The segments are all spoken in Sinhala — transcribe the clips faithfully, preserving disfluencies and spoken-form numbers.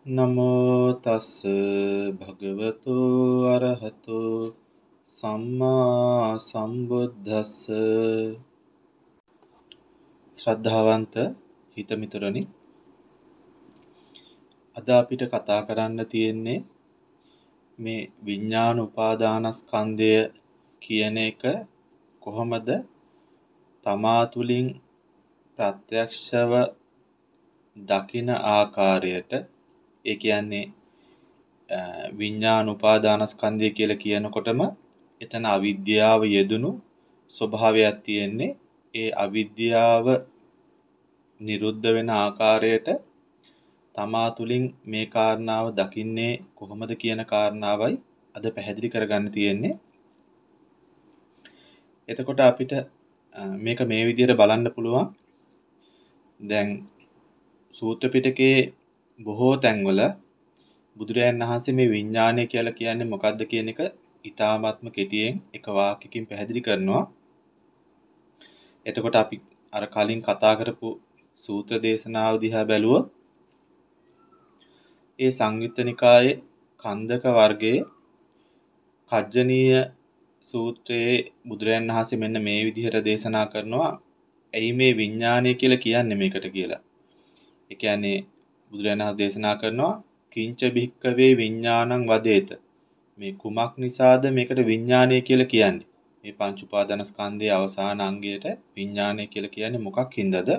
නමෝ තස් භගවතු අරහතු සම්මා සම්බුද්දස්ස. ශ්‍රද්ධාවන්ත හිතමිතුරනි, අද අපිට කතා කරන්න තියෙන්නේ මේ විඥාන උපාදානස්කන්ධය කියන එක කොහොමද තමා තුළින් ප්‍රත්‍යක්ෂව දකින ආකාරයට. ඒ කියන්නේ විඥාන උපාදානස්කන්ධය කියලා කියනකොටම එතන අවිද්‍යාව යෙදුණු ස්වභාවයක් තියෙන්නේ. ඒ අවිද්‍යාව නිරුද්ධ වෙන ආකාරයට තමා තුළින් මේ කාරණාව දකින්නේ කොහොමද කියන කාරණාවයි අද පැහැදිලි කරගන්න තියෙන්නේ. එතකොට අපිට මේක මේ විදිහට බලන්න පුළුවන්. දැන් සූත්‍ර පිටකයේ බොහෝ තැන්වල බුදුරජාණන් වහන්සේ මේ විඥානය කියලා කියන්නේ මොකක්ද කියන එක ඉතාමත්ම කෙටියෙන් එක වාක්‍යකින් පැහැදිලි කරනවා. එතකොට අපි අර කලින් කතා කරපු සූත්‍ර දේශනාව දිහා බැලුවොත් ඒ සංයුත්ත නිකායේ කන්දක වර්ගයේ කජ්ජනීය සූත්‍රයේ බුදුරජාණන් වහන්සේ මෙන්න මේ විදිහට දේශනා කරනවා. ඇයි මේ විඥානය කියලා කියන්නේ මේකට කියලා. ඒ කියන්නේ බුදුරජාණන් වහන්සේ දේශනා කරනවා කිංච භික්කවේ විඥානං වදේත. මේ කුමක් නිසාද මේකට විඥානය කියලා කියන්නේ? මේ පංච උපාදානස්කන්ධයේ අවසාන අංගයට විඥානය කියලා කියන්නේ මොකක් හින්දාද?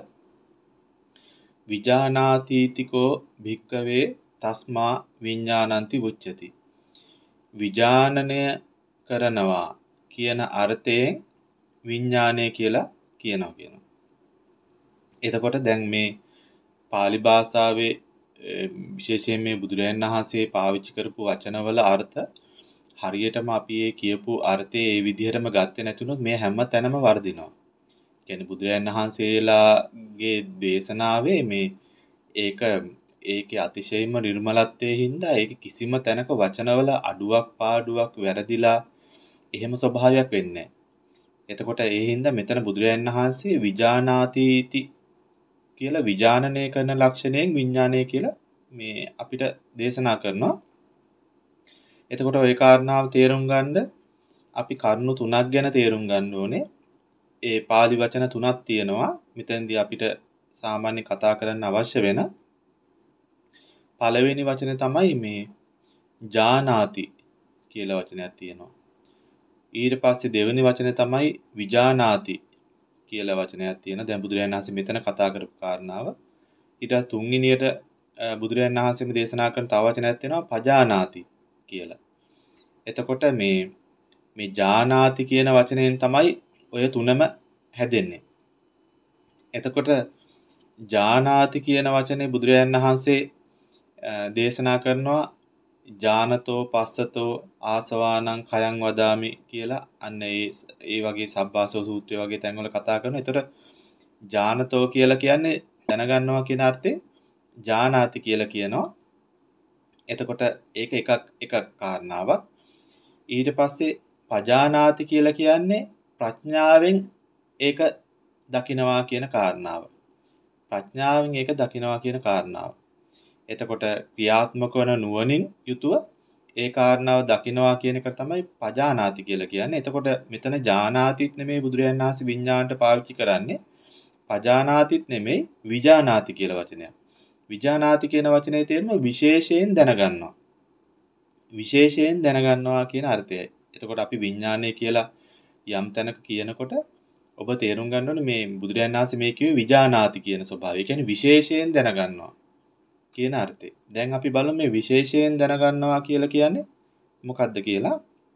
විජානාතීතිකෝ භික්කවේ තස්මා විඥානಂತಿ උච්චති. විජානනය කරනවා කියන අර්ථයෙන් විඥානය කියලා කියනවා කියනවා. එතකොට දැන් මේ පාලි භාෂාවේ විශේෂයෙන් මේ බුදුරජාණන් වහන්සේ පාවිච්චි කරපු වචනවල අර්ථ හරියටම අපි ඒ කියපු අර්ථයේ ඒ විදිහටම ගත්තේ නැතුනොත් මේ හැම තැනම වර්ධිනවා. කියන්නේ බුදුරජාණන් වහන්සේලාගේ දේශනාවේ මේ ඒක ඒකේ අතිශයින්ම නිර්මලත්වයේ හින්දා ඒක කිසිම තැනක වචනවල අඩුවක් පාඩුවක් වැරදිලා එහෙම ස්වභාවයක් වෙන්නේ නැහැ. එතකොට ඒ හින්දා මෙතන බුදුරජාණන් වහන්සේ විජානාතිති කියලා විජානනය කරන ලක්ෂණයෙන් විඥානය කියලා මේ අපිට දේශනා කරනවා. එතකොට ওই කාරණාව තේරුම් ගන්න අපි කරුණු තුනක් ගැන තේරුම් ගන්න ඕනේ. ඒ පාලි වචන තුනක් තියෙනවා. මෙතෙන්දී අපිට සාමාන්‍ය කතා කරන්න අවශ්‍ය වෙන පළවෙනි වචනේ තමයි මේ ජානාති කියලා වචනයක් තියෙනවා. ඊට පස්සේ දෙවෙනි වචනේ තමයි විජානාති කියලා වචනයක් තියෙනවා. දැන් බුදුරජාණන් වහන්සේ මෙතන කතා කරපු කාරණාව. ඊට තුන්වෙනියට බුදුරජාණන් වහන්සේම දේශනා කරන තව වචනයක් තියෙනවා පජානාති කියලා. එතකොට මේ මේ ජානාති කියන වචනයෙන් තමයි ඔය තුනම හැදෙන්නේ. එතකොට ජානාති කියන වචනේ බුදුරජාණන් වහන්සේ දේශනා කරනවා ජානතෝ පස්සතෝ ආසවානං khයං වදාමි කියලා. අන්න ඒ ඒ වගේ සබ්බාසව සූත්‍රය වගේ තැන්වල කතා කරනවා. එතකොට ජානතෝ කියලා කියන්නේ දැනගන්නවා කියන අර්ථයෙන් ජානාති කියලා කියනවා. එතකොට ඒක එකක් එකක් කාරණාවක්. ඊට පස්සේ පජානාති කියලා කියන්නේ ප්‍රඥාවෙන් ඒක දකිනවා කියන කාරණාව. ප්‍රඥාවෙන් ඒක දකිනවා කියන කාරණාව. එතකොට ක්‍රියාත්මක වන නුවණින් යුතුව ඒ කාරණාව දකිනවා කියන එක තමයි පජානාති කියලා කියන්නේ. එතකොට මෙතන ජානාතිත් නෙමෙයි බුදුරජාණන් වහන්සේ විඥාණයට පාවිච්චි කරන්නේ. පජානාතිත් නෙමෙයි විජානාති කියලා වචනයක්. විජානාති කියන වචනේ තේරුම විශේෂයෙන් දැනගන්නවා. විශේෂයෙන් දැනගන්නවා කියන අර්ථයයි. එතකොට අපි විඥානය කියලා යම් තැනක කියනකොට ඔබ තේරුම් ගන්න ඕනේ මේ බුදුරජාණන් වහන්සේ මේ කිව්වේ විජානාති කියන ස්වභාවය. ඒ කියන්නේ විශේෂයෙන් දැනගන්නවා කියන අර්ථය. දැන් අපි බලමු මේ විශේෂයෙන් දැනගන්නවා කියලා කියන්නේ මොකක්ද කියලා.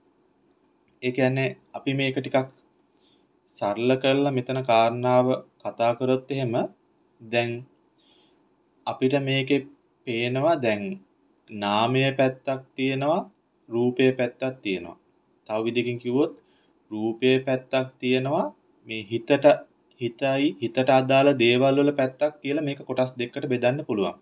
ඒ කියන්නේ අපි මේක ටිකක් සරල කරලා මෙතන කාරණාව කතා කරොත් එහෙම දැන් අපිට මේකේ පේනවා දැන් නාමයේ පැත්තක් තියෙනවා, රූපයේ පැත්තක් තියෙනවා. තව විදිහකින් කිව්වොත් රූපයේ පැත්තක් තියෙනවා, මේ හිතට හිතයි හිතට අදාළ දේවල් වල පැත්තක් කියලා මේක කොටස් දෙකකට බෙදන්න පුළුවන්.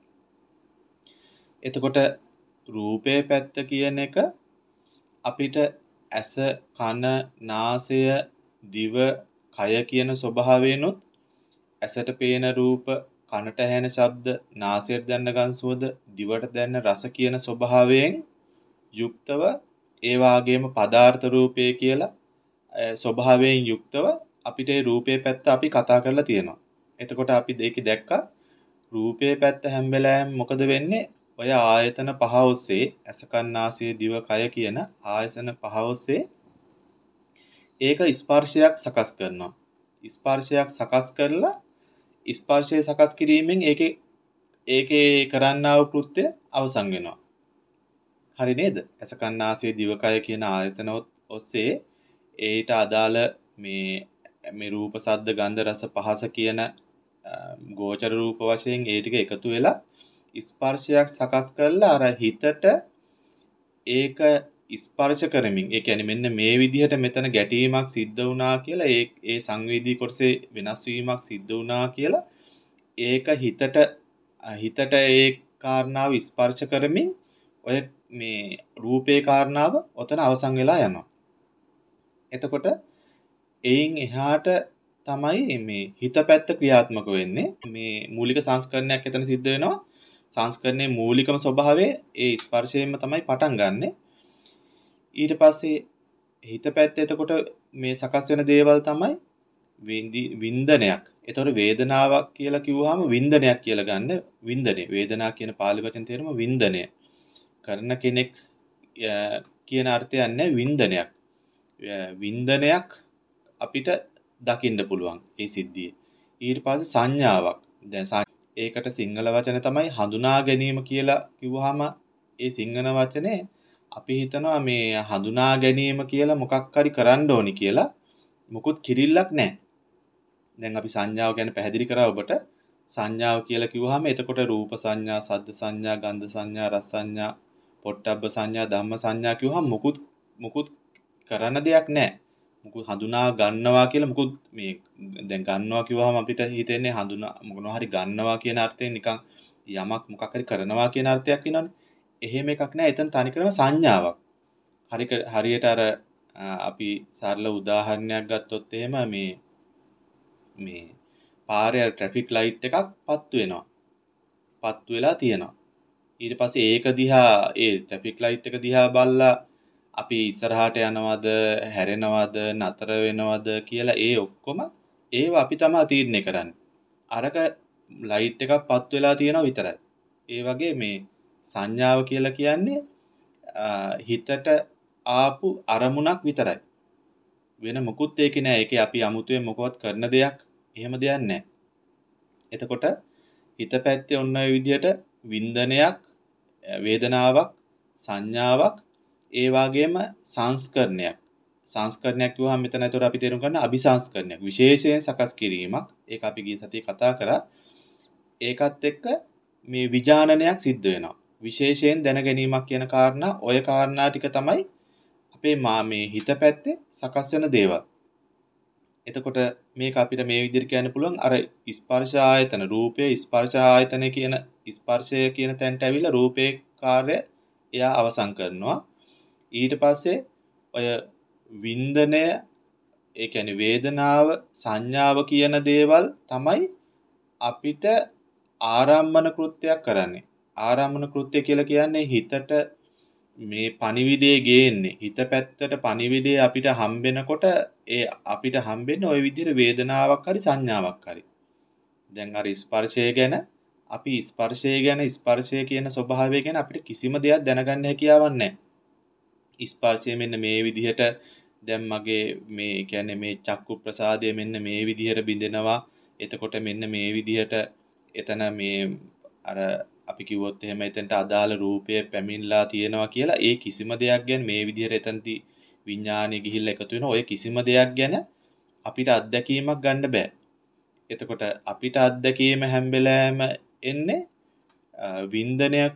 එතකොට රූපයේ පැත්ත කියන එක අපිට ඇස, කන, නාසය, දිව, කය කියන ස්වභාවයෙන්ුත් ඇසට පේන රූප, කනට ඇහෙන ශබ්ද, නාසයට දැනෙන ගඳ සුවඳ, දිවට දැනෙන රස කියන ස්වභාවයෙන් යුක්තව ඒ වාගේම පදාර්ථ රූපය කියලා ස්වභාවයෙන් යුක්තව අපිට ඒ රූපේ පැත්ත අපි කතා කරලා තියෙනවා. එතකොට අපි දෙකේ දැක්කා රූපේ පැත්ත හැම වෙලාවෙම මොකද වෙන්නේ? ඔය ආයතන පහ ඔස්සේ ඇස කන් නාසය දිව කය කියන ආයතන පහ ඔස්සේ ඒක ස්පර්ශයක් සකස් කරනවා. ස්පර්ශයක් සකස් කරලා ස්පර්ශය සකස් කිරීමෙන් ඒකේ ඒකේ කරන්නා වූ කෘත්‍ය අවසන් වෙනවා. හරි නේද? ඇස කන් නාසය දිව කය කියන ආයතන ඔස්සේ ඒට අදාළ මේ මේ රූප සද්ද ගන්ධ රස පහස කියන ගෝචර රූප වශයෙන් ඒ ටික එකතු වෙලා ස්පර්ශයක් සකස් කරලා අර හිතට ඒක ස්පර්ශ කරමින් ඒ කියන්නේ මෙන්න මේ විදිහට මෙතන ගැටීමක් සිද්ධ වුණා කියලා ඒ ඒ සංවේදී කොටසේ වෙනස් වීමක් සිද්ධ වුණා කියලා ඒක හිතට හිතට ඒ කාරණාව ස්පර්ශ කරමින් ඔය මේ රූපේ කාරණාව ඔතන අවසන් වෙලා යනවා. එතකොට එයින් එහාට තමයි මේ හිත පැත්ත ක්‍රියාත්මක වෙන්නේ. මේ මූලික සංස්කරණයක් එතන සිද්ධ වෙනවා. සංස්කරණයේ මූලිකම ස්වභාවය ඒ ස්පර්ශයෙන්ම තමයි පටන් ගන්නෙ. ඊට පස්සේ හිත පැත්ත එතකොට මේ සකස් වෙන දේවල් තමයි වින්දනයක්. එතකොට වේදනාවක් කියලා කිව්වහම වින්දනයක් කියලා ගන්න. වින්දනය. වේදනා කියන පාලි වචන තේරුම වින්දනය. කරන කෙනෙක් කියන අර්ථයක් නැහැ වින්දනයක්. වින්දනයක් අපිට දකින්න පුළුවන් ඒ සිද්ධිය. ඊට පස්සේ සංඥාවක්. දැන් ඒකට සිංහල වචන තමයි හඳුනා ගැනීම කියලා කිව්වහම ඒ සිංහල වචනේ අපි හිතනවා මේ හඳුනා ගැනීම කියලා මොකක් හරි කරන්න ඕනි කියලා. මොකුත් කිරිල්ලක් නැහැ. දැන් අපි සංඥාව ගැන පැහැදිලි කරා ඔබට. සංඥාව කියලා කිව්වහම එතකොට රූප සංඥා, සද්ද සංඥා, ගන්ධ සංඥා, රස සංඥා, පොට්ටබ්බ සංඥා, ධම්ම සංඥා කිව්වහම මොකුත් මොකුත් කරන්න දෙයක් නැහැ. මොකුත් හඳුනා ගන්නවා කියලා මොකුත් මේ දැන් ගන්නවා කිව්වහම අපිට හිතෙන්නේ හඳුනා මොනවා හරි ගන්නවා කියන අර්ථයෙන් නිකන් යමක් මොකක් හරි කරනවා කියන අර්ථයක් එනවනේ. එහෙම එකක් නැහැ. එතන තනිකරම සංඥාවක්. හරි හරියට අර අපි සරල උදාහරණයක් ගත්තොත් එහෙම මේ මේ පාරේ ට්‍රැෆික් ලයිට් එකක් පත්තු වෙනවා. පත්තු වෙලා තියෙනවා. ඊට පස්සේ ඒක දිහා ඒ ට්‍රැෆික් ලයිට් එක දිහා බලලා අපි ඉස්සරහට යනවද හැරෙනවද නතර වෙනවද කියලා ඒ ඔක්කොම ඒව අපි තමයි තීරණය කරන්නේ. අරක ලයිට් එකක් පත් වෙලා තියෙනවා විතරයි. ඒ වගේ මේ සංඥාව කියලා කියන්නේ හිතට ආපු අරමුණක් විතරයි. වෙන මොකුත් ඒකේ නෑ. ඒකේ අපි අමුතුවෙන් මොකවත් කරන දෙයක් එහෙම දෙයක් නෑ. එතකොට හිත පැත්තේ ඔන්න ඔය විදිහට වින්දනයක්, වේදනාවක්, සංඥාවක්, ඒ වගේම සංස්කරණයක්. සංස්කරණයක් කිව්වහම මෙතන ඒතර අපි තේරුම් ගන්න අபிසංස්කරණයක්. විශේෂයෙන් සකස් කිරීමක්. ඒක අපි ගිය සතියේ කතා කරා. ඒකත් එක්ක මේ විඥානනයක් සිද්ධ වෙනවා. විශේෂයෙන් දැන ගැනීමක් කියන කාරණා, ඔය කාරණා ටික තමයි අපේ මා මේ හිත පැත්තේ සකස් වෙන දේවල්. එතකොට මේක අපිට මේ විදිහට කියන්න පුළුවන් අර ස්පර්ශ ආයතන රූපයේ ස්පර්ශ ආයතන කියන ස්පර්ශය කියන තැනට ඇවිල්ලා රූපේ කාර්ය එයා අවසන් කරනවා. ඊට පස්සේ ඔය වින්දනය ඒ කියන්නේ වේදනාව සංඥාව කියන දේවල් තමයි අපිට ආරම්මන කෘත්‍යයක් කරන්නේ. ආරම්මන කෘත්‍ය කියලා කියන්නේ හිතට මේ පණිවිඩේ ගේන්නේ. හිත පැත්තට පණිවිඩේ අපිට හම්බෙනකොට ඒ අපිට හම්බෙන්නේ ওই විදිහට වේදනාවක් හරි සංඥාවක් හරි. දැන් අර ස්පර්ශය ගැන අපි ස්පර්ශය ගැන ස්පර්ශය කියන ස්වභාවය ගැන අපිට කිසිම දෙයක් දැනගන්න හැකියාවක් නැහැ. ස්පර්ශය මෙන්න මේ විදිහට දැන් මගේ මේ කියන්නේ මේ චක්කු ප්‍රසාදය මෙන්න මේ විදිහට බිඳෙනවා. එතකොට මෙන්න මේ විදිහට එතන මේ අර අපි කිව්වොත් එහෙම එතනට අදාළ රූපය පැමිණලා තියෙනවා කියලා ඒ කිසිම දෙයක් ගැන මේ විදිහට එතනදී විඥානය ගිහිල්ලා එකතු වෙන ඔය කිසිම දෙයක් ගැන අපිට අත්දැකීමක් ගන්න බෑ. එතකොට අපිට අත්දැකීම හැම වෙලාවෙම එන්නේ වින්දනයක්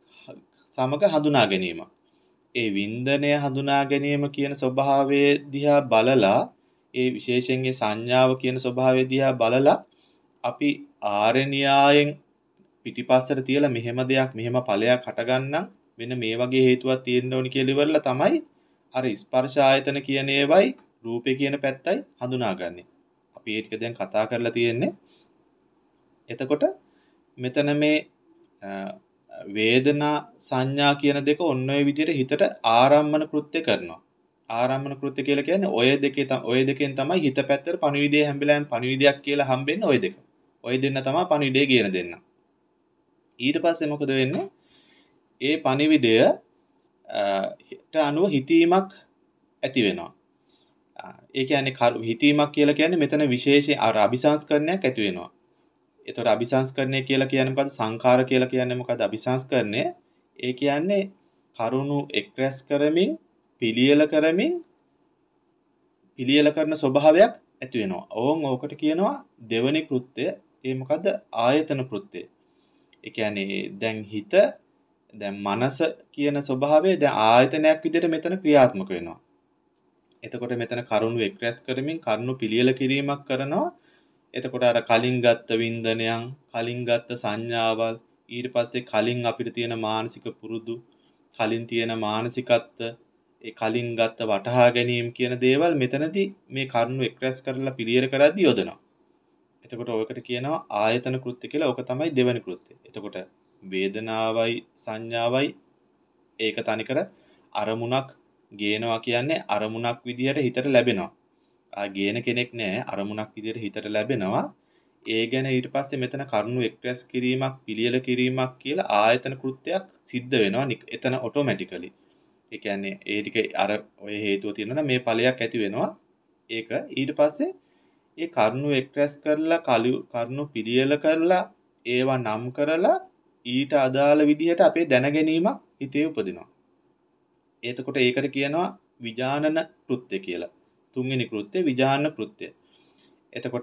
සමග හඳුනා ගැනීම. ඒ වින්දනය හඳුනා ගැනීම කියන ස්වභාවය දිහා බලලා ඒ විශේෂයෙන් ඒ සංඥාව කියන ස්වභාවය දිහා බලලා අපි ආරණ්‍යයෙන් පිටිපස්සට තියලා මෙහෙම දෙයක් මෙහෙම ඵලයක් හටගන්නම් වෙන මේ වගේ හේතුවක් තියෙන්න ඕනි කියලා ඉවරලා තමයි අර ස්පර්ශ ආයතන කියන ඒවයි රූපේ කියන පැත්තයි හඳුනාගන්නේ. අපි ඒක දැන් කතා කරලා තියෙන්නේ එතකොට මෙතන මේ වේදනා සංඥා කියන දෙක ඔන්න ඔය විදිහට හිතට ආරම්මන කෘත්‍ය කරනවා. ආරම්මන කෘත්‍ය කියලා කියන්නේ ඔය දෙකේ ඔය දෙකෙන් තමයි හිත පැත්තට පණිවිඩය හැම්බෙලා පණිවිඩයක් කියලා හම්බෙන්නේ ඔය දෙක. ඔය දෙන්න තමයි පණිවිඩය කියන දෙන්න. ඊට පස්සේ මොකද වෙන්නේ? ඒ පණිවිඩය ට අනුව හිතීමක් ඇති වෙනවා. ඒ කියන්නේ හිතීමක් කියලා කියන්නේ මෙතන විශේෂයෙන් අර අபிසංස්කරණයක් ඇති වෙනවා. එතකොට අபிසංස්කරණය කියලා කියන්නේ මොකද්ද? සංඛාර කියලා කියන්නේ මොකද්ද? අபிසංස්කරණය ඒ කියන්නේ කරුණු එක්රැස් කරමින් පිළියෙල කරමින් පිළියෙල කරන ස්වභාවයක් ඇති වෙනවා. ඕන් ඕකට කියනවා දෙවනි කෘත්‍ය. ඒ මොකද්ද? ආයතන කෘත්‍ය. ඒ කියන්නේ දැන් හිත දැන් මනස කියන ස්වභාවය දැන් ආයතනයක් විදිහට මෙතන ක්‍රියාත්මක වෙනවා. එතකොට මෙතන කරුණු එක්රැස් කරමින් කරුණු පිළියෙල කිරීමක් කරනවා. එතකොට අර කලින් ගත්ත වින්දනයන්, කලින් ගත්ත සංඥාවල්, ඊට පස්සේ කලින් අපිට තියෙන මානසික පුරුදු, කලින් තියෙන මානසිකත්ව, ඒ කලින් ගත්ත වටහා ගැනීම කියන දේවල් මෙතනදී මේ කරුණු එක්රැස් කරලා පිළියෙල කරද්දී යොදනවා. එතකොට ඔයකට කියනවා ආයතන කෘත්‍ය කියලා. ඕක තමයි දෙවෙනි කෘත්‍යය. එතකොට වේදනාවයි සංඥාවයි ඒක තනිකර අරමුණක් ගේනවා කියන්නේ අරමුණක් විදිහට හිතට ලැබෙනවා. ආ ගේන කෙනෙක් නෑ, අරමුණක් විදිහට හිතට ලැබෙනවා. ඒ ගැන ඊට පස්සේ මෙතන කරුණු එක්ස්ප්‍රෙස් කිරීමක්, පිළියෙල කිරීමක් කියලා ආයතන කෘත්‍යයක් සිද්ධ වෙනවා එතන ඔටෝමැටිකලි. ඒ කියන්නේ ඒ ටික අර ඔය හේතුව තියෙනවා මේ ඵලයක් ඇති වෙනවා. ඒක ඊට පස්සේ ඒ කරුණු එක්ස්ප්‍රෙස් කරලා කරුණු පිළියෙල කරලා ඒවා නම් කරලා ඊට අදාළ විදිහට අපේ දැනගැනීමක් හිතේ උපදිනවා. එතකොට ඒකට කියනවා විඥානන කෘත්‍ය කියලා. තුන්වෙනි කෘත්‍ය විඥාන කෘත්‍ය. එතකොට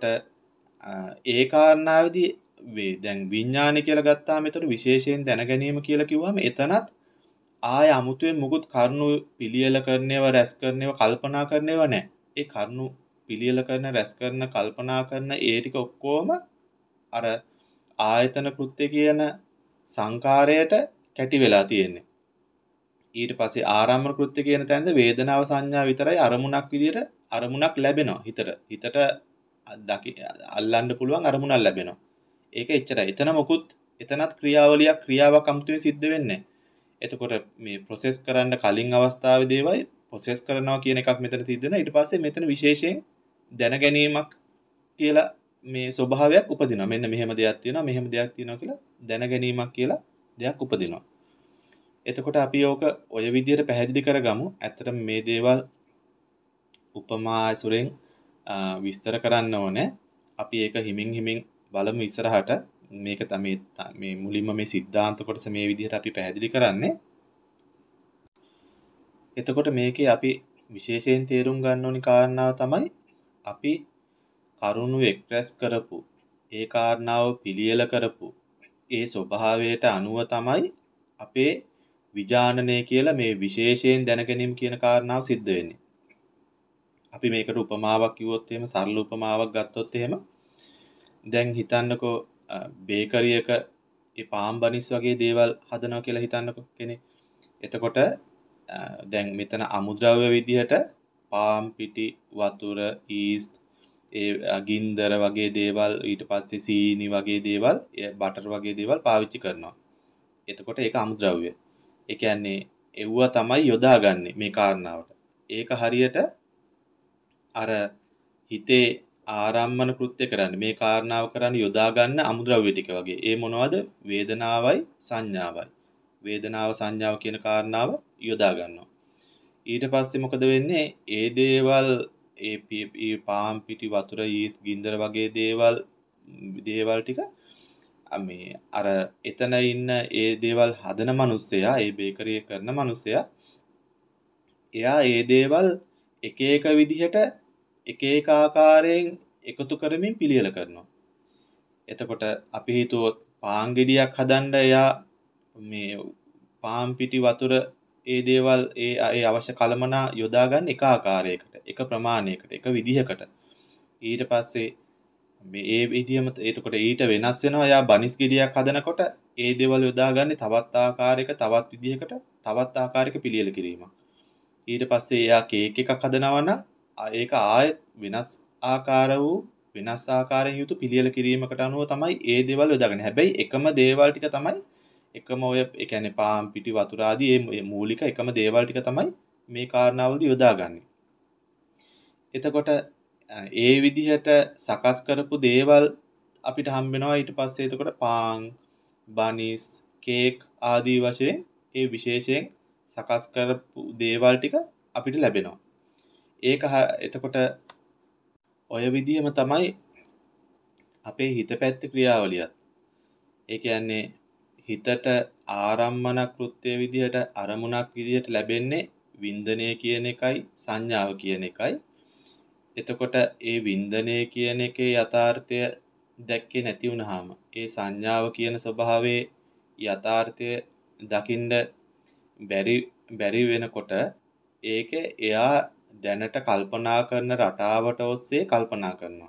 ඒ කාරණාවේදී වේ දැන් විඥානය කියලා ගත්තාම එතකොට විශේෂයෙන් දැනගැනීම කියලා කිව්වම එතනත් ආය අමුතුවෙන් මුකුත් කරුණු පිළියෙල කරන්නේව රැස් කරන්නේව කල්පනා කරන්නේව නැහැ. ඒ කරුණු පිළියෙල කරන රැස් කරන කල්පනා කරන ඒ ටික ඔක්කොම අර ආයතන කෘත්‍ය කියන සංකාරයට කැටි වෙලා තියෙන්නේ. ඊට පස්සේ ආරම්භන කෘත්‍ය කියන තැනද වේදනාව සංඥා විතරයි අරමුණක් විදියට අරමුණක් ලැබෙනවා හිතට. හිතට දකි අල්ලන්න පුළුවන් අරමුණක් ලැබෙනවා. ඒක එච්චරයි. එතන මොකුත් එතනත් ක්‍රියාවලියක් ක්‍රියාවක් අමුතුවෙන් සිද්ධ වෙන්නේ නැහැ. එතකොට මේ ප්‍රොසෙස් කරන්න කලින් අවස්ථාවේ දේවල් ප්‍රොසෙස් කරනවා කියන එකක් මෙතන සිද්ධ වෙනවා. ඊට පස්සේ මෙතන විශේෂයෙන් දැනගැනීමක් කියලා මේ ස්වභාවයක් උපදිනවා. මෙන්න මෙහෙම දෙයක් තියෙනවා, මෙහෙම දෙයක් තියෙනවා කියලා දැනගැනීමක් කියලා දෙයක් උපදිනවා. එතකොට අපි ඕක ඔය විදිහට පැහැදිලි කරගමු. ඇත්තටම මේ දේවල් උපමා ඇසුරෙන් විස්තර කරන්න ඕනේ. අපි ඒක හිමින් හිමින් බලමු ඉස්සරහට. මේක තමයි මේ මුලින්ම මේ સિદ્ધාන්ත කොටස මේ විදිහට අපි පැහැදිලි කරන්නේ. එතකොට මේකේ අපි විශේෂයෙන් තේරුම් ගන්න ඕනි කාරණාව තමයි අපි කරුණු එක්ස්ප්‍රෙස් කරපු ඒ කාරණාව පිළියෙල කරපු ඒ ස්වභාවයට අනුව තමයි අපේ විඥානනය කියලා මේ විශේෂයෙන් දැනගැනීම කියන කාරණාව සිද්ධ වෙන්නේ. අපි මේකට උපමාවක් කිව්වොත් එහෙම සරල උපමාවක් ගත්තොත් එහෙම දැන් හිතන්නකෝ බේකරියක ඒ පාම් බනිස් වගේ දේවල් හදනවා කියලා හිතන්නකෝ කෙනෙක්. එතකොට දැන් මෙතන අමුද්‍රව්‍ය විදිහට පාම් පිටි, වතුර, ඊස්ට්, ඒ ගින්දර වගේ දේවල් ඊට පස්සේ සීනි වගේ දේවල්, බටර් වගේ දේවල් පාවිච්චි කරනවා. එතකොට ඒක අමුද්‍රව්‍ය. ඒ කියන්නේ එව්ව තමයි යොදාගන්නේ මේ කාරණාවට. ඒක හරියට අර හිතේ ආරම්මන කෘත්‍ය කරන්නේ මේ කාරණාව කරන්නේ යොදා ගන්න අමුද්‍රව්‍ය ටික වගේ. ඒ මොනවද? වේදනාවයි සංඥාවයි. වේදනාව සංඥාව කියන කාරණාව යොදා ගන්නවා. ඊට පස්සේ මොකද වෙන්නේ? ඒ දේවල් ඒ පාම් පිටි, වතුර, ඊස්ට්, ගින්දර වගේ දේවල් දේවල් ටික මේ අර එතන ඉන්න ඒ දේවල් හදන මිනිස්සයා, ඒ බේකරිය කරන මිනිස්සයා එයා ඒ දේවල් එක එක විදිහට එක එක ආකාරයෙන් එකතු කරමින් පිළියෙල කරනවා. එතකොට අපි හිතුවොත් පාන් ගෙඩියක් හදන්න එයා මේ පාම් පිටි, වතුර ඒ දේවල් ඒ ඒ අවශ්‍ය කලමනා යොදා ගන්න එක ආකාරයකට, එක ප්‍රමාණයකට, එක විදිහකට. ඊට පස්සේ මේ ඒ විදිහම එතකොට ඊට වෙනස් වෙනවා. එයා බනිස් ගෙඩියක් හදනකොට ඒ දේවල් යොදාගන්නේ තවත් ආකාරයක, තවත් විදිහකට, තවත් ආකාරයක පිළියෙල කිරීමක්. ඊට පස්සේ එයා කේක් එකක් හදනවා නම් ඒක ආයෙත් වෙනස් ආකාර වූ වෙනස් ආකාරයෙන් යුතු පිළියෙල කිරීමකට අනුව තමයි ඒ දේවල් යොදාගන්නේ. හැබැයි එකම දේවල් ටික තමයි එකම ඔය ඒ කියන්නේ පාන් පිටි වතුර ආදී මේ මූලික එකම දේවල් ටික තමයි මේ කාරණාවලදී යොදාගන්නේ. එතකොට ඒ විදිහට සකස් කරපු දේවල් අපිට හම්බ වෙනවා ඊට පස්සේ එතකොට පාන්, බනිස්, කේක් ආදී වශයෙන් ඒ විශේෂයෙන් සකස් කරපු දේවල් ටික අපිට ලැබෙනවා. ඒක එතකොට ඔය විදිහම තමයි අපේ හිත පැත්තේ ක්‍රියාවලියත්. ඒ කියන්නේ හිතට ආරම්මන කෘත්‍ය විදිහට අරමුණක් විදිහට ලැබෙන්නේ වින්දනය කියන එකයි සංඥාව කියන එකයි. එතකොට ඒ වින්දනය කියන එකේ යථාර්ථය දැක්කේ නැති වුනහම ඒ සංඥාව කියන ස්වභාවයේ යථාර්ථය දකින්න බැරි බැරි වෙනකොට ඒක එයා දැනට කල්පනා කරන රටාවට ඔස්සේ කල්පනා කරනවා.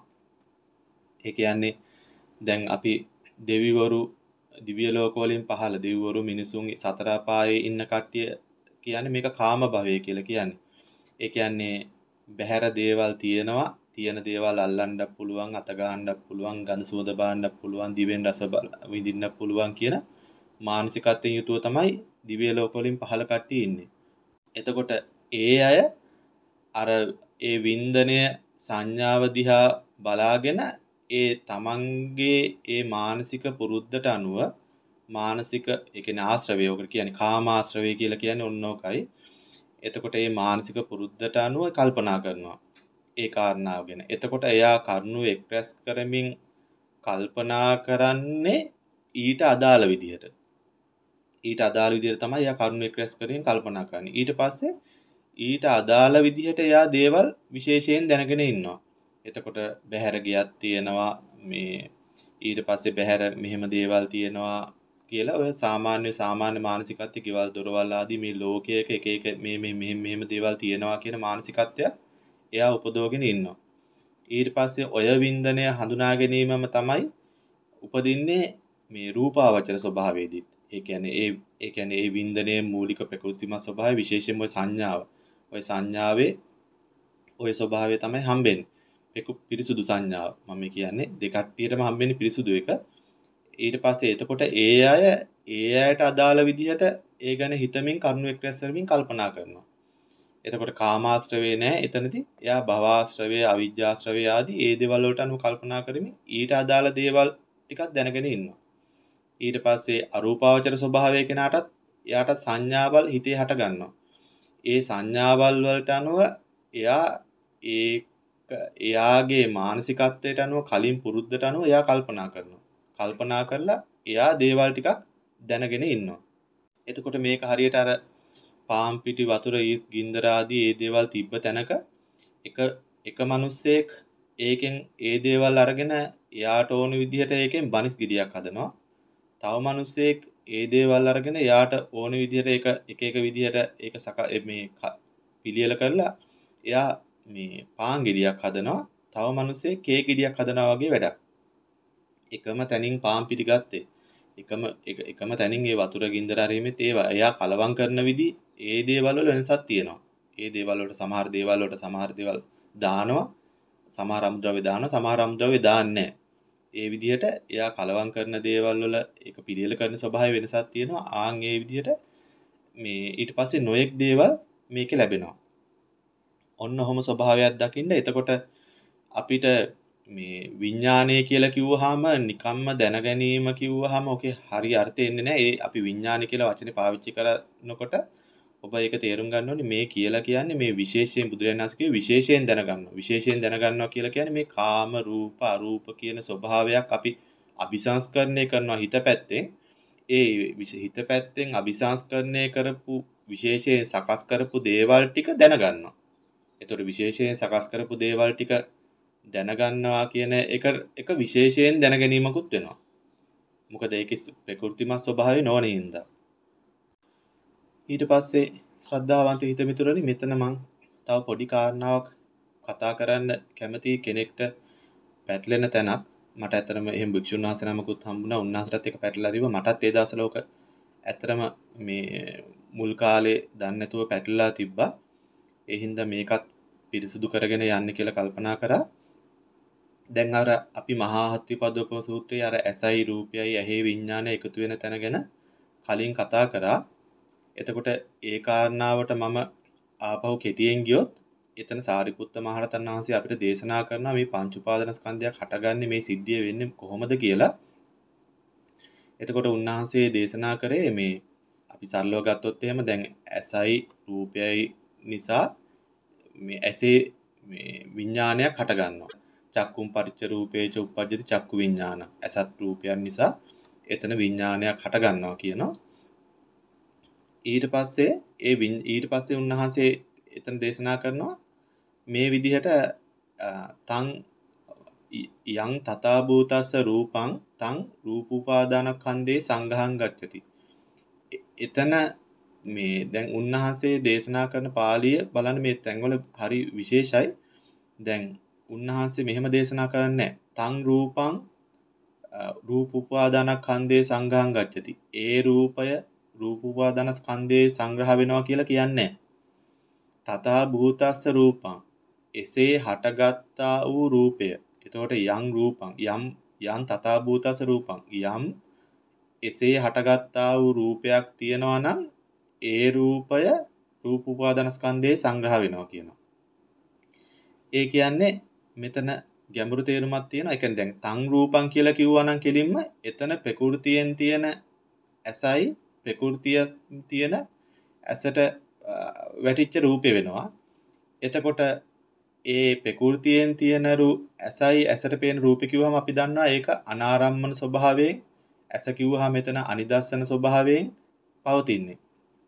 ඒ කියන්නේ දැන් අපි දෙවිවරු දිව්‍ය ලෝක වලින් පහළ දෙවිවරු මිනිසුන් සතර අපායේ ඉන්න කට්ටිය කියන්නේ මේක කාම භවය කියලා කියන්නේ. ඒ කියන්නේ බහැර දේවල් තියෙනවා, තියෙන දේවල් අල්ලන්නත් පුළුවන්, අත ගන්නත් පුළුවන්, ගඳ සුවඳ බලන්නත් පුළුවන්, දිවෙන් රස විඳින්නත් පුළුවන් කියන මානසිකත්වයෙන් යුතුව තමයි දිව්‍ය ලෝක වලින් පහළ කට්ටිය ඉන්නේ. එතකොට ඒ අය අර ඒ වින්දනය සංඥාව දිහා බලාගෙන ඒ තමන්ගේ ඒ මානසික පුරුද්දට අනුව මානසික ඒ කියන්නේ ආශ්‍රවය ඔකට කියන්නේ කාමාශ්‍රවය කියලා කියන්නේ ඔන්න ඔකයි. එතකොට මේ මානසික පුරුද්දට අනුව කල්පනා කරනවා ඒ කාරණාව ගැන. එතකොට එයා කරුණු එක්ස්ප්‍රෙස් කරමින් කල්පනා කරන්නේ ඊට අදාළ විදිහට. ඊට අදාළ විදිහට තමයි එයා කරුණු එක්ස්ප්‍රෙස් කරමින් කල්පනා කරන්නේ. ඊට පස්සේ ඊට අදාළ විදිහට එයා දේවල් විශේෂයෙන් දැනගෙන ඉන්නවා. එතකොට බහැර ගියක් තියෙනවා මේ ඊට පස්සේ බහැර මෙහෙම දේවල් තියෙනවා කියලා ඔය සාමාන්‍ය සාමාන්‍ය මානසිකත්වයේ කිවල් දොරවල් ආදී මේ ලෝකයක එක එක මේ මේ මෙහෙම මෙහෙම දේවල් තියෙනවා කියන මානසිකත්වයක් එයා උපදවගෙන ඉන්නවා. ඊට පස්සේ ඔය වින්දනය හඳුනා ගැනීමම තමයි උපදින්නේ මේ රූපාවචර ස්වභාවයේදී. ඒ කියන්නේ ඒ ඒ කියන්නේ ඒ වින්දනයේ මූලික ප්‍රකෘතිම ස්වභාවය විශේෂයෙන්ම ඔය සංඥාව. ඔය සංඥාවේ ඔය ස්වභාවය තමයි හම්බෙන්නේ. ඒක පිරිසුදු සංඥාව. මම කියන්නේ දෙකට්ටියටම හම්බෙන්නේ පිරිසුදු එක. ඊට පස්සේ එතකොට ඒ අය ඒ අයට අදාළ විදිහට ඒ ගැන හිතමින් කරුණු එක්ස්ප්‍රෙස් කරමින් කල්පනා කරනවා. එතකොට කාමාශ්‍රවේ නැහැ එතනදී. එයා භවආශ්‍රවේ, අවිජ්ජාශ්‍රවේ ආදී ඒ දේවල් වලට අනුව කල්පනා කරමින් ඊට අදාළ දේවල් ටිකක් දැනගෙන ඉන්නවා. ඊට පස්සේ අරූපාවචර ස්වභාවය කෙනාටත් එයාට සංඥාවල් හිතේ හට ගන්නවා. ඒ සංඥාවල් වලට අනුව එයා ඒක එයාගේ මානසිකත්වයට අනුව කලින් පුරුද්දට අනුව එයා කල්පනා කරනවා. කල්පනා කරලා එයා දේවල් ටිකක් දැනගෙන ඉන්නවා. එතකොට මේක හරියට අර පාන් පිටි වතුර ඊස් ගින්දර ආදී ඒ දේවල් තිබ්බ තැනක එක එක මිනිස්සෙක් ඒකෙන් ඒ දේවල් අරගෙන එයාට ඕන විදිහට ඒකෙන් බනිස් ගෙඩියක් හදනවා. තව මිනිස්සෙක් ඒ දේවල් අරගෙන එයාට ඕන විදිහට ඒක එක එක විදිහට ඒක සක මේ පිළියෙල කරලා එයා මේ පාන් ගෙඩියක් හදනවා. තව මිනිස්සෙක් කේක් ගෙඩියක් හදනවා වගේ වැඩක්. එකම තැනින් පාන් පිටි ගත්තේ. එකම එකම තැනින් ඒ වතුර ගින්දර අරීමෙත් ඒවා එයා කලවම් කරන විදි ඒ දේවල් වල වෙනසක් තියෙනවා. ඒ දේවල් වලට සමහර දේවල් වලට සමහර දේවල් දානවා. සමහර අමුද්‍රව්‍ය දානවා. සමහර අමුද්‍රව්‍ය දාන්නේ නැහැ. ඒ විදිහට එයා කලවම් කරන දේවල් වල ඒක පිළියෙල කරන ස්වභාවය වෙනසක් තියෙනවා. ආන් ඒ විදිහට මේ ඊට පස්සේ නොයෙක් දේවල් මේකේ ලැබෙනවා. ඔන්න ඔහොම ස්වභාවයක් දකින්න. එතකොට අපිට මේ විඥානය කියලා කිව්වහම නිකම්ම දැන ගැනීම කිව්වහම ඔකේ හරි අර්ථය එන්නේ නැහැ. ඒ අපි විඥානය කියලා වචනේ පාවිච්චි කරනකොට ඔබ ඒක තේරුම් ගන්න ඕනේ මේ කියලා කියන්නේ මේ විශේෂයෙන් බුදුරජාණන් වහන්සේ කිව්වේ විශේෂයෙන් දැනගන්නවා. විශේෂයෙන් දැනගන්නවා කියලා කියන්නේ මේ කාම රූප අරූප කියන ස්වභාවයක් අපි අபிසංස්කරණය කරනවා හිත පැත්තෙන්. ඒ හිත පැත්තෙන් අபிසංස්කරණය කරපු විශේෂයෙන් සකස් කරපු දේවල් ටික දැනගන්නවා. ඒතකොට විශේෂයෙන් සකස් කරපු දේවල් ටික දැනගන්නවා කියන එක එක විශේෂයෙන් දැනගැනීමකුත් වෙනවා. මොකද ඒකේ ප්‍රකෘතිමත් ස්වභාවය නොවන හින්දා. ඊට පස්සේ ශ්‍රද්ධාවන්ත හිත මිතුරනි මෙතන මං තව පොඩි කාරණාවක් කතා කරන්න කැමති කෙනෙක්ට පැටලෙන තැනක් මට ඇත්තටම එහෙම භික්ෂුන් වහන්සේ නමකුත් හම්බුණා. උන්වහන්සේටත් එක පැටලලා දීවා. මටත් ඒ දවස්වල ඔක ඇත්තටම මේ මුල් කාලේ දන්නේ නැතුව පැටලලා තිබ්බා. ඒ හින්දා මේකත් පිරිසුදු කරගෙන යන්න කියලා කල්පනා කරා. දැන් අර අපි මහා හත්තිපදෝපම සූත්‍රයේ අර ඇසයි රූපයයි ඇහි විඥානය එකතු වෙන තැන ගැන කලින් කතා කරා. එතකොට ඒ කාරණාවට මම ආපහු කෙටියෙන් ගියොත් එතන සාරිපුත්ත මහරහතන් වහන්සේ අපිට දේශනා කරනවා මේ පංච උපාදාන ස්කන්ධයක් හටගන්නේ මේ සිද්ධිය වෙන්නේ කොහොමද කියලා. එතකොට උන්වහන්සේ දේශනා කරේ මේ අපි සරලව ගත්තොත් එහෙම දැන් ඇසයි රූපයයි නිසා මේ ඇසේ මේ විඥානයක් හටගන්නවා. චක්කුම් පරිච්ඡ රූපේච උප්පජ්ජති චක්කු විඥාන. ඇසත් රූපයන් නිසා එතන විඥානයක් හටගන්නවා කියනවා. ඊට පස්සේ ඒ ඊට පස්සේ උන්වහන්සේ එතන දේශනා කරනවා මේ විදිහට තං යං තථා භූතස්ස රූපං තං රූපෝපාදානස්කන්ධේ සංඝහං ගච්ඡති. එතන මේ දැන් උන්වහන්සේ දේශනා කරන පාළිය බලන්න මේ තැන්වල හරි විශේෂයි. දැන් උන්වහන්සේ මෙහෙම දේශනා කරන්නේ තං රූපං රූපෝපාදානස්කන්ධේ සංඝහං ගච්ඡති. ඒ රූපය රූපෝපාදානස්කන්ධේ සංග්‍රහ වෙනවා කියලා කියන්නේ. තථා භූතස්ස රූපං එසේ හටගත්තා වූ රූපය. එතකොට යම් රූපං යම් යම් තථා භූතස්ස රූපං යම් එසේ හටගත්තා වූ රූපයක් තියෙනවා නම් ඒ රූපය රූප උපාදානස්කන්ධයේ සංග්‍රහ වෙනවා කියනවා. ඒ කියන්නේ මෙතන ගැඹුරු තේරුමක් තියෙනවා. ඒ කියන්නේ දැන් තං රූපං කියලා කිව්වා නම් කෙලින්ම එතන ප්‍රകൃතියෙන් තියෙන ඇසයි ප්‍රകൃතිය තියෙන ඇසට වැටිච්ච රූපේ වෙනවා. එතකොට ඒ ප්‍රകൃතියෙන් තියෙන ඇසයි ඇසට පේන රූපේ කිව්වම අපි දන්නවා ඒක අනාරම්මන ස්වභාවයෙන් ඇස කිව්වහම මෙතන අනිදස්සන ස්වභාවයෙන් පවතින්නේ.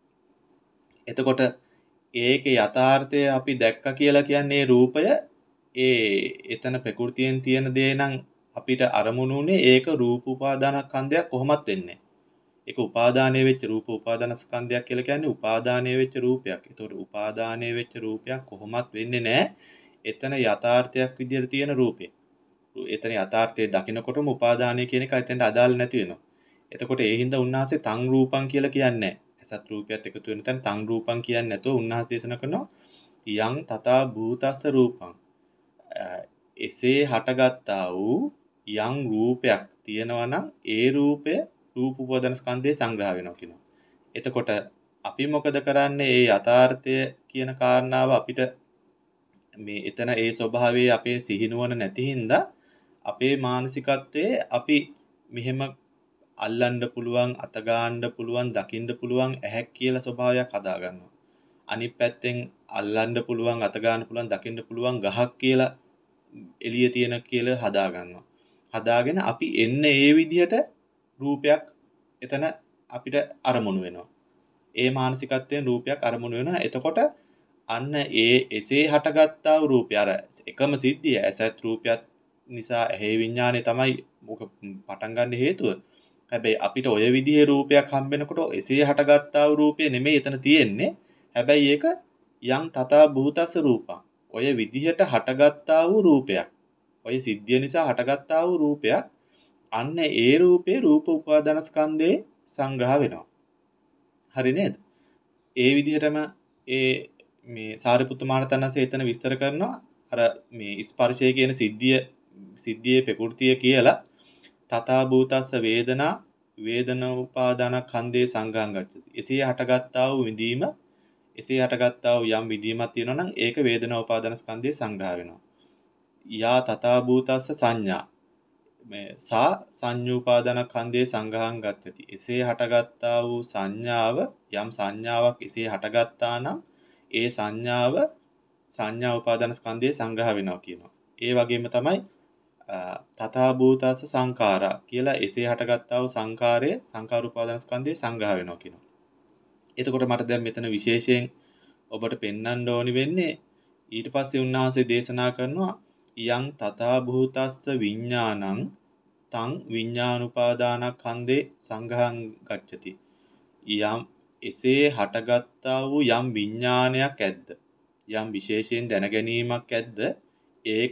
එතකොට ඒකේ යථාර්ථය අපි දැක්කා කියලා කියන්නේ රූපය ඒ එතන ප්‍රകൃතියෙන් තියෙන දේ නම් අපිට අරමුණුනේ ඒක රූප උපාදානස්කන්ධයක් කොහොමත් වෙන්නේ. ඒක උපාදානයේ වෙච්ච රූප උපාදානස්කන්ධයක් කියලා කියන්නේ උපාදානයේ වෙච්ච රූපයක්. ඒතකොට උපාදානයේ වෙච්ච රූපයක් කොහොමත් වෙන්නේ නැහැ. එතන යථාර්ථයක් විදියට තියෙන රූපේ. එතන යථාර්ථයේ දකින්නකොටම උපාදානය කියන එක එතනට අදාළ නැති වෙනවා. එතකොට ඒ හින්දා උන්වහන්සේ තං රූපං කියලා කියන්නේ නැහැ. සත් රූපයත් එකතු වෙන තැන තං රූපං කියන්නේ නැතුව උන්වහන්සේ දේශනා කරනවා යං තථා භූතස්ස රූපං. එසේ හටගත්තා වූ යම් රූපයක් තියෙනවා නම් ඒ රූපය රූප උපාදාන ස්කන්ධේ සංග්‍රහ වෙනවා කියනවා. එතකොට අපි මොකද කරන්නේ? ඒ යථාර්ථය කියන කාරණාව අපිට මේ එතන ඒ ස්වභාවයේ අපේ සිහිනුවන නැති හින්දා අපේ මානසිකත්වයේ අපි මෙහෙම අල්ලන්න පුළුවන්, අත ගන්න පුළුවන්, දකින්න පුළුවන් ඇහැක් කියලා ස්වභාවයක් හදා ගන්නවා. අනිත් පැත්තෙන් අල්ලන්න පුළුවන්, අත ගන්න පුළුවන්, දකින්න පුළුවන් ගහක් කියලා එළිය තියෙන කියලා හදා ගන්නවා. හදාගෙන අපි එන්නේ ඒ විදිහට රූපයක් එතන අපිට අරමුණු වෙනවා. ඒ මානසිකත්වයෙන් රූපයක් අරමුණු වෙනවා. එතකොට අන්න ඒ එසේ හටගත්තා වූ රූපය අර එකම සිද්ධිය ඇසත් රූපයත් නිසා ඇහි විඥානේ තමයි මොක පටන් ගන්න හේතුව. හැබැයි අපිට ඔය විදිහේ රූපයක් හම්බෙනකොට එසේ හටගත්තා වූ රූපය නෙමෙයි එතන තියෙන්නේ. හැබැයි ඒක යම් තථා භූතස්ස රූපං. ඔය විදිහට හටගත්තා වූ රූපයක්. ඔය සිද්ධිය නිසා හටගත්තා වූ රූපයක්. අන්න ඒ රූපේ රූප උපාදානස්කන්ධේ සංග්‍රහ වෙනවා. හරි නේද? ඒ විදිහටම ඒ මේ සාරිපුත්ත මහරහතන් වහන්සේ එතන විස්තර කරනවා අර මේ ස්පර්ශය කියන සිද්ධිය සිද්ධියේ ප්‍රകൃතිය කියලා තථා භූතස්ස වේදනා වේදනා උපාදානස්කන්ධේ සංඝං ගච්ඡති. එසේ හටගත්තා වූ විඳීම එසේ හටගත්තා වූ යම් විඳීමක් තියෙනවා නම් ඒක වේදනා උපාදානස්කන්ධේ සංග්‍රහ වෙනවා. යා තථා භූතස්ස සංඥා මේ සා සංයූපාදානස්කන්ධේ සංඝං ගච්ඡති. එසේ හටගත්තා වූ සංඥාව යම් සංඥාවක් එසේ හටගත්තා නම් ඒ සංඥාව සංඥා උපාදානස්කන්ධේ සංග්‍රහ වෙනවා කියනවා. ඒ වගේම තමයි තථා භූතස්ස සංඛාරා කියලා එසේ හටගත්තා වූ සංඛාරය සංඛාර උපාදානස්කන්ධේ සංග්‍රහ වෙනවා කියනවා. එතකොට මට දැන් මෙතන විශේෂයෙන් ඔබට පෙන්වන්න ඕනි වෙන්නේ ඊට පස්සේ උන්වහන්සේ දේශනා කරනවා යං තථා භූතස්ස විඥානං තං විඥානුපාදානස්කන්ධේ සංඝං ගච්ඡති. යම් එසේ හටගත්තා වූ යම් විඥානයක් ඇද්ද යම් විශේෂයෙන් දැනගැනීමක් ඇද්ද ඒක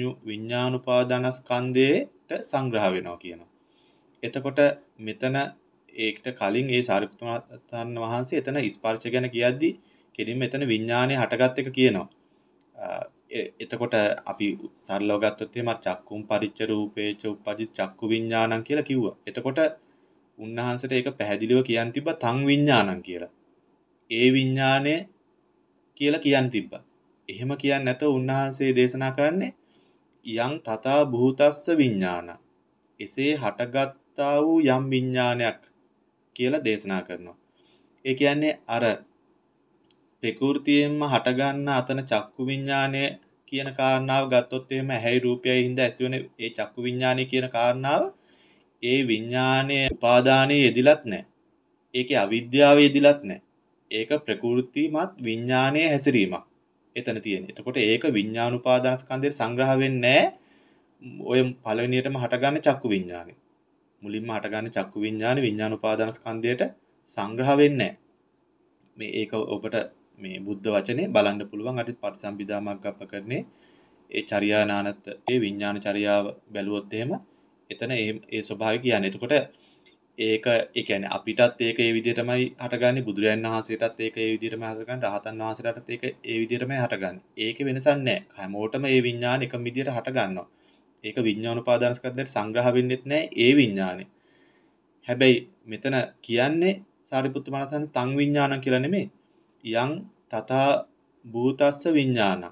විඥානුපාදානස්කන්ධයට සංග්‍රහ වෙනවා කියනවා. එතකොට මෙතන ඒකට කලින් ඒ සාරිපුත්ත මහරහතන් වහන්සේ එතන ස්පර්ශ ගැන කියද්දි කෙලින්ම එතන විඥානය හටගත් එක කියනවා. එතකොට අපි සරලව ගත්තොත් එහෙම චක්කුම් පරිච්ඡ රූපේච උපජ්ජ චක්කු විඥානං කියලා කිව්වා. එතකොට උන්වහන්සේට ඒක පැහැදිලිව කියන් තිබ්බා තං විඥානං කියලා. ඒ විඥානය කියලා කියන් තිබ්බා. එහෙම කියන්නේ නැතව උන්වහන්සේ දේශනා කරන්නේ යං තථා භූතස්ස විඥාන. එසේ හටගත්තා වූ යම් විඥානයක් කියලා දේශනා කරනවා. ඒ කියන්නේ අර ප්‍රകൃතියෙන්ම හටගන්න අතන චක්කු විඥානය කියන කාරණාව ගත්තොත් එහෙම ඇහැයි රූපයයි හින්දා ඇතිවන ඒ චක්කු විඥානය කියන කාරණාව ඒ විඥානයේ උපාදානයේ යෙදිලත් නැහැ. ඒකේ අවිද්‍යාව යෙදිලත් නැහැ. ඒක ප්‍රകൃතිමත් විඥානයේ හැසිරීමක්. එතන තියෙන්නේ. එතකොට ඒක විඥානුපාදාන ස්කන්ධයට සංග්‍රහ වෙන්නේ නැහැ. ඔය පළවෙනියටම හටගන්න චක්කු විඥානය. මුලින්ම හටගන්න චක්කු විඥානය විඥානුපාදාන ස්කන්ධයට සංග්‍රහ වෙන්නේ නැහැ. මේ ඒක ඔබට මේ බුද්ධ වචනේ බලන්න පුළුවන්. අර පටිසම්භිදා මග්ගප්පකරණේ ඒ චර්යා නානත් ඒ විඥාන චර්යාව බැලුවොත් එහෙම එතන ඒ ඒ ස්වභාවය කියන්නේ. එතකොට ඒක ඒ කියන්නේ අපිටත් ඒක ඒ විදිහටමයි හටගන්නේ, බුදුරයන් වහන්සේටත් ඒක ඒ විදිහටමයි හටගන්නේ, රහතන් වහන්සේටත් ඒක ඒ විදිහටමයි හටගන්නේ. ඒකේ වෙනසක් නැහැ. හැමෝටම ඒ විඥාන එකම විදිහට හටගන්නවා. ඒක විඥානෝපාදාන ස්කන්ධයට සංග්‍රහ වෙන්නෙත් නැහැ ඒ විඥානේ. හැබැයි මෙතන කියන්නේ සාරිපුත්ත මහරහතන් තං විඥානං කියලා නෙමෙයි. යං තථා භූතස්ස විඥානං.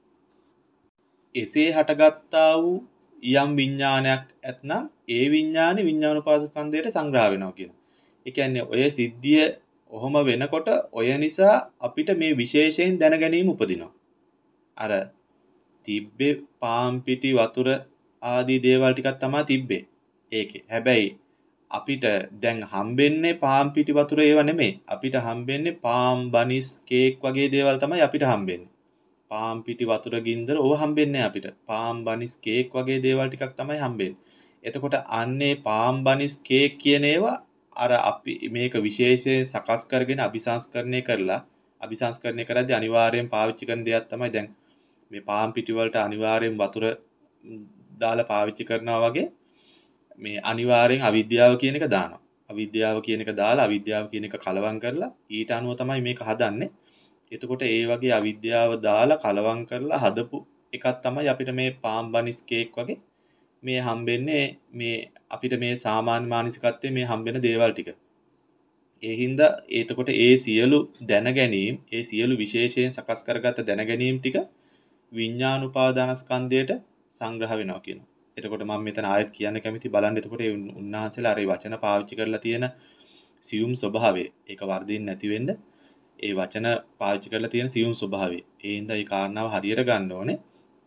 එසේ හටගත්තා වූ යම් විඥානයක් ඇතනම් ඒ විඥානේ විඥානෝපාදාන ස්කන්ධයට සංග්‍රහ වෙනවා කියනවා. ඒ කියන්නේ ඔය සිද්ධිය ඔහොම වෙනකොට ඔය නිසා අපිට මේ විශේෂයෙන් දැන ගැනීම උපදිනවා. අර තිබ්බේ පාම් පිටි වතුර ආදී දේවල් ටිකක් තමයි තිබ්බේ. ඒකේ. හැබැයි අපිට දැන් හම්බෙන්නේ පාම් පිටි වතුර ඒව නෙමෙයි. අපිට හම්බෙන්නේ පාම් බනිස් කේක් වගේ දේවල් තමයි අපිට හම්බෙන්නේ. පාම් පිටි වතුර ගින්දර ඕව හම්බෙන්නේ අපිට. පාම් බනිස් කේක් වගේ දේවල් ටිකක් තමයි හම්බෙන්නේ. එතකොට අන්නේ පාම් බනිස් කේක් කියන ඒවා අර අපි මේක විශේෂයෙන් සකස් කරගෙන අபிසංස්කරණය කරලා අபிසංස්කරණය කරද්දී අනිවාර්යෙන් පාවිච්චි කරන දෙයක් තමයි දැන් මේ පාම් පිටි වලට අනිවාර්යෙන් වතුර දාලා පාවිච්චි කරනවා වගේ මේ අනිවාර්යෙන් අවිද්‍යාව කියන එක දානවා. අවිද්‍යාව කියන එක දාලා අවිද්‍යාව කියන එක කලවම් කරලා ඊට අනුව තමයි මේක හදන්නේ. එතකොට ඒ වගේ අවිද්‍යාව දාලා කලවම් කරලා හදපු එකක් තමයි අපිට මේ පාම් බනිස් කේක් වගේ මේ හම්බෙන්නේ මේ අපිට මේ සාමාන්‍ය මානසිකත්වයේ මේ හම්බෙන දේවල් ටික. ඒ හින්දා එතකොට ඒ සියලු දැන ගැනීම, ඒ සියලු විශේෂයෙන් සකස් කරගත්ත දැන ගැනීම ටික විඥානුපාදානස්කන්ධයට සංග්‍රහ වෙනවා කියනවා. එතකොට මම මෙතන ආයෙත් කියන්න කැමති බලන්න එතකොට ඒ උන්වහන්සේලා අර වචන පාවිච්චි කරලා තියෙන සියුම් ස්වභාවය ඒක වර්ධින් නැති වෙන්න ඒ වචන පාවිච්චි කරලා තියෙන සියුම් ස්වභාවය. ඒ හින්දා මේ කාරණාව හරියට ගන්න ඕනේ.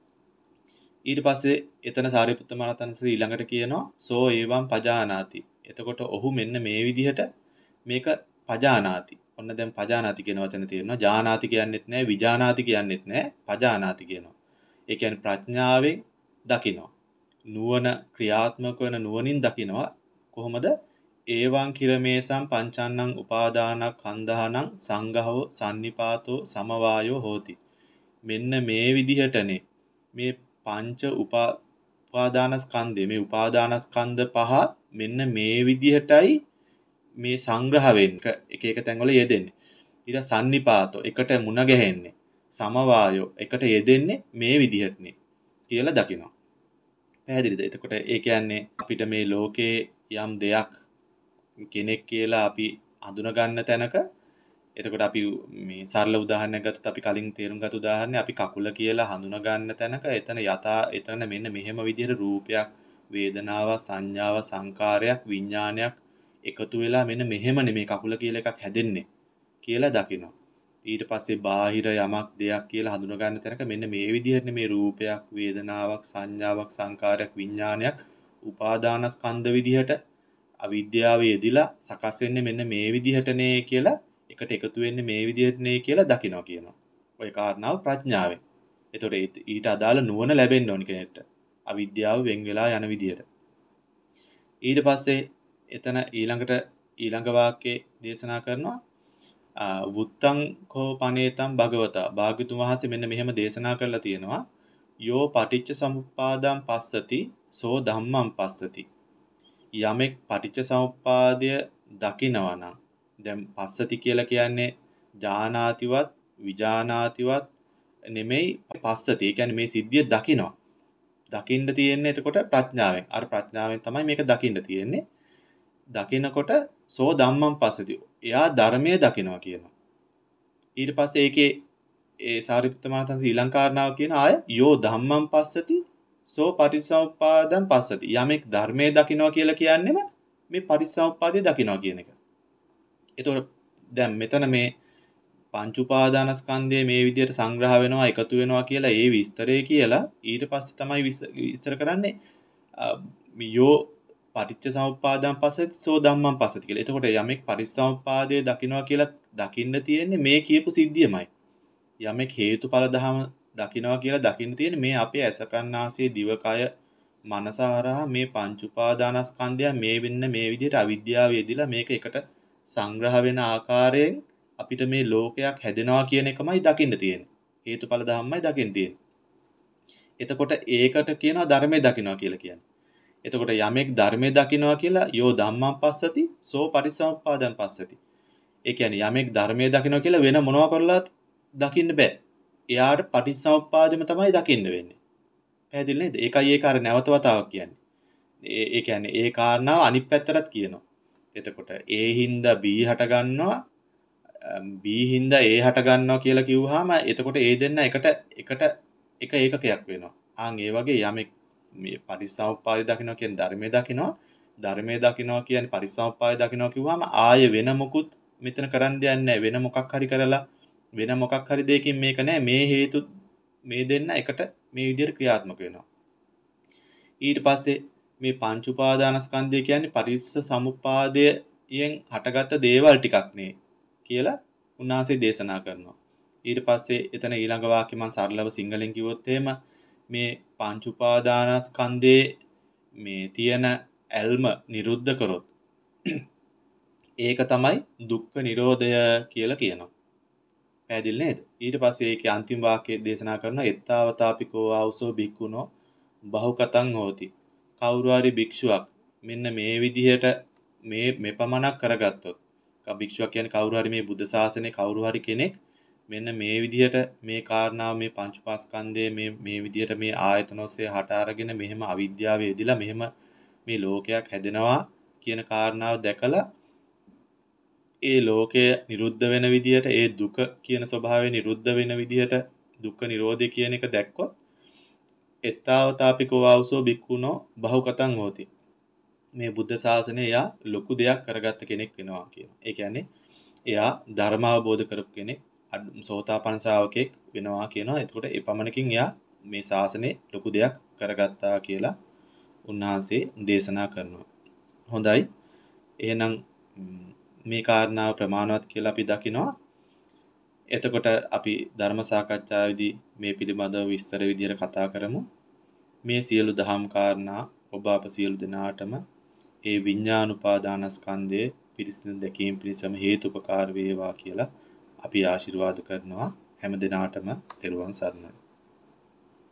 ඊට පස්සේ එතන සාරිපුත්ත මහරහතන්සේ ඊළඟට කියනවා සෝ ඒවම් පජානාති. එතකොට ඔහු මෙන්න මේ විදිහට මේක පජානාති. ඔන්න දැන් පජානාති කියන වචන තියෙනවා. ජානාති කියන්නෙත් නැහැ, විජානාති කියන්නෙත් නැහැ, පජානාති කියනවා. ඒ කියන්නේ ප්‍රඥාවෙන් දකිනවා. නුවණ ක්‍රියාත්මක වෙන නුවණින් දකිනවා. කොහොමද? ඒවං කිරමේසම් පංචන්නං උපාදානක් ඛණ්ඩහනං සංඝහෝ sannipāto සමවායෝ හෝති. මෙන්න මේ විදිහටනේ මේ පංච උපාදානස්කන්ධය මේ උපාදානස්කන්ධ පහ මෙන්න මේ විදිහටයි මේ සංග්‍රහ වෙන්නේ. එක එක තැන්වල යෙදෙන්නේ. ඊට sannipāto එකට මුණ ගැහෙන්නේ. සමවායෝ එකට යෙදෙන්නේ මේ විදිහටනේ කියලා දකිනවා. පැහැදිලිද? එතකොට ඒ කියන්නේ අපිට මේ ලෝකේ යම් දෙයක් කෙනෙක් කියලා අපි හඳුන ගන්න තැනක එතකොට අපි මේ සරල උදාහරණයක් ගත්තොත් අපි කලින් තේරුම් ගත්ත උදාහරණය අපි කකුල කියලා හඳුන ගන්න තැනක එතන යථා එතන මෙන්න මෙහෙම විදිහට රූපයක් වේදනාවක් සංඥාවක් සංකාරයක් විඥානයක් එකතු වෙලා මෙන්න මෙහෙම නෙමේ කකුල කියලා එකක් හැදෙන්නේ කියලා දකිනවා. ඊට පස්සේ බාහිර යමක් දෙයක් කියලා හඳුන ගන්න තැනක මෙන්න මේ විදිහට මේ රූපයක් වේදනාවක් සංඥාවක් සංකාරයක් විඥානයක් උපාදානස්කන්ධ විදිහට අවිද්‍යාවේ යෙදිලා සකස් වෙන්නේ මෙන්න මේ විදිහටනේ කියලා එකට එකතු වෙන්නේ මේ විදිහටනේ කියලා දකිනවා කියනවා. ওই කාරණාව ප්‍රඥාවෙන්. එතකොට ඊට අදාළ නුවණ ලැබෙන්න ඕනි කෙනෙක්ට. අවිද්‍යාව වෙන් වෙලා යන විදිහට. ඊට පස්සේ එතන ඊළඟට ඊළඟ වාක්‍යයේ දේශනා කරනවා වුත්තං කෝ පනේතං භගවතා. භාග්‍යතුන් වහන්සේ මෙන්න මෙහෙම දේශනා කරලා තියෙනවා. යෝ පටිච්ච සමුප්පාදං පස්සති සෝ ධම්මං පස්සති. යමෙක් පටිච්ච සමුප්පාදය දකිනවා නම් දැන් පස්සති කියලා කියන්නේ ජානාතිවත් විජානාතිවත් නෙමෙයි පස්සති. ඒ කියන්නේ මේ සිද්ධිය දකිනවා. දකින්න තියෙන්නේ එතකොට ප්‍රඥාවෙන්. අර ප්‍රඥාවෙන් තමයි මේක දකින්න තියෙන්නේ. දකිනකොට සෝ ධම්මං පස්සති. එයා ධර්මයේ දකිනවා කියනවා. ඊට පස්සේ ඒකේ ඒ සාරිපුත්ත මහරහතන් ඊළඟ කාරණාව කියන ආය යෝ ධම්මං පස්සති සෝ පටිච්චසමුප්පාදං පස්සති. යමෙක් ධර්මයේ දකිනවා කියලා කියන්නේම මේ පටිච්චසමුප්පාදය දකිනවා කියන එක. එතකොට දැන් මෙතන මේ පංච උපාදානස්කන්ධය මේ විදිහට සංග්‍රහ වෙනවා එකතු වෙනවා කියලා ඒ විස්තරය කියලා ඊට පස්සේ තමයි විස්තර කරන්නේ යෝ පටිච්චසමුප්පාදං පස්සති සෝ ධම්මං පස්සති කියලා. එතකොට යමෙක් පටිච්චසමුප්පාදය දකිනවා කියලා දකින්න තියෙන්නේ මේ කියපු සිද්ධියමයි. යමෙක් හේතුඵල ධම දකිනවා කියලා දකින්න තියෙන්නේ මේ අපේ ඇස කන් නාසය දිවකය මනස හරහා මේ පංච උපාදානස්කන්ධය මේ වෙන්න මේ විදිහට අවිද්‍යාව යෙදිලා මේක එකට සංග්‍රහ වෙන ආකාරයෙන් අපිට මේ ලෝකයක් හැදෙනවා කියන එකමයි දකින්න තියෙන්නේ. හේතුඵල ධම්මයි දකින්න තියෙන්නේ. එතකොට ඒකට කියනවා ධර්මයේ දකිනවා කියලා කියන්නේ. එතකොට යමෙක් ධර්මයේ දකිනවා කියලා යෝ ධම්මං පස්සති සෝ පරිසම්පාදං පස්සති. ඒ කියන්නේ යමෙක් ධර්මයේ දකිනවා කියලා වෙන මොනවා කරලාත් දකින්න බෑ. එයාට පටිච්චසමුප්පාදෙම තමයි දකින්න වෙන්නේ. පැහැදිලි නේද? ඒකයි ඒක අර නැවත වතාවක් කියන්නේ. ඒ ඒ කියන්නේ ඒ කාරණාව අනිත් පැත්තටත් කියනවා. එතකොට ඒ හින්දා B හට ගන්නවා B හින්දා A හට ගන්නවා කියලා කිව්වහම එතකොට ඒ දෙන්න එකට එකට එක ඒකකයක් වෙනවා. ආන් ඒ වගේ යමෙක් මේ පටිච්චසමුප්පාදය දකිනවා කියන්නේ ධර්මයේ දකිනවා. ධර්මයේ දකිනවා කියන්නේ පටිච්චසමුප්පාදය දකිනවා කිව්වහම ආයෙ වෙන මොකුත් මෙතන කරන්න දෙයක් නැහැ. වෙන මොකක් හරි කරලා වෙන මොකක් හරි දෙයකින් මේක නෑ මේ හේතු මේ දෙන්න එකට මේ විදිහට ක්‍රියාත්මක වෙනවා. ඊට පස්සේ මේ පංච උපාදානස්කන්ධය කියන්නේ පටිච්ච සමුප්පාදයෙන් හටගත්ත දේවල් ටිකක් නේ කියලා උන්වහන්සේ දේශනා කරනවා. ඊට පස්සේ එතන ඊළඟ වාක්‍ය මම සරලව සිංහලෙන් කිව්වොත් එහෙම මේ පංච උපාදානස්කන්ධයේ මේ තියෙන ඇල්ම නිරුද්ධ කරොත් ඒක තමයි දුක්ඛ නිරෝධය කියලා කියනවා. පැහැදිලි නේද? ඊට පස්සේ ඒකේ අන්තිම වාක්‍යය දේශනා කරනවා එත්තාවතාපිකෝ ආවුසෝ භික්ඛුනෝ බහුකතං හෝති. කවුරු හරි භික්ෂුවක් මෙන්න මේ විදිහට මේ මෙපමණක් කරගත්තොත් භික්ෂුවක් කියන්නේ කවුරු හරි මේ බුද්ධ ශාසනයේ කවුරු හරි කෙනෙක් මෙන්න මේ විදිහට මේ කාරණාව මේ පංචපාස්කන්ධයේ මේ මේ විදිහට මේ ආයතන ඔස්සේ හට අරගෙන මෙහෙම අවිද්‍යාව යෙදිලා මෙහෙම මේ ලෝකයක් හැදෙනවා කියන කාරණාව දැකලා ඒ ලෝකය නිරුද්ධ වෙන විදිහට ඒ දුක කියන ස්වභාවය නිරුද්ධ වෙන විදිහට දුක්ඛ නිරෝධය කියන එක දැක්කොත් එත්තාවතාපිකෝ ආවුසෝ භික්ඛුනෝ බහුකතං හෝති. මේ බුද්ධ ශාසනය එයා ලොකු දෙයක් කරගත්ත කෙනෙක් වෙනවා කියනවා. ඒ කියන්නේ එයා ධර්ම අවබෝධ කරපු කෙනෙක් සෝතාපන්න ශ්‍රාවකෙක් වෙනවා කියනවා. එතකොට ඒ පමණකින් එයා මේ ශාසනය ලොකු දෙයක් කරගත්තා කියලා උන්වහන්සේ දේශනා කරනවා. හොඳයි. එහෙනම් මේ කාරණාව ප්‍රමාණවත් කියලා අපි දකිනවා. එතකොට අපි ධර්ම සාකච්ඡාවේදී මේ පිළිබඳව විස්තර විදිහට කතා කරමු. මේ සියලු දහම් කාරණා ඔබ අප සියලු දෙනාටම ඒ විඤ්ඤාණුපාදානස්කන්ධයේ පිරිසිදු දැකීම පිණිසම හේතුපකාර වේවා කියලා අපි ආශිර්වාද කරනවා. හැම දිනාටම තෙරුවන් සරණයි.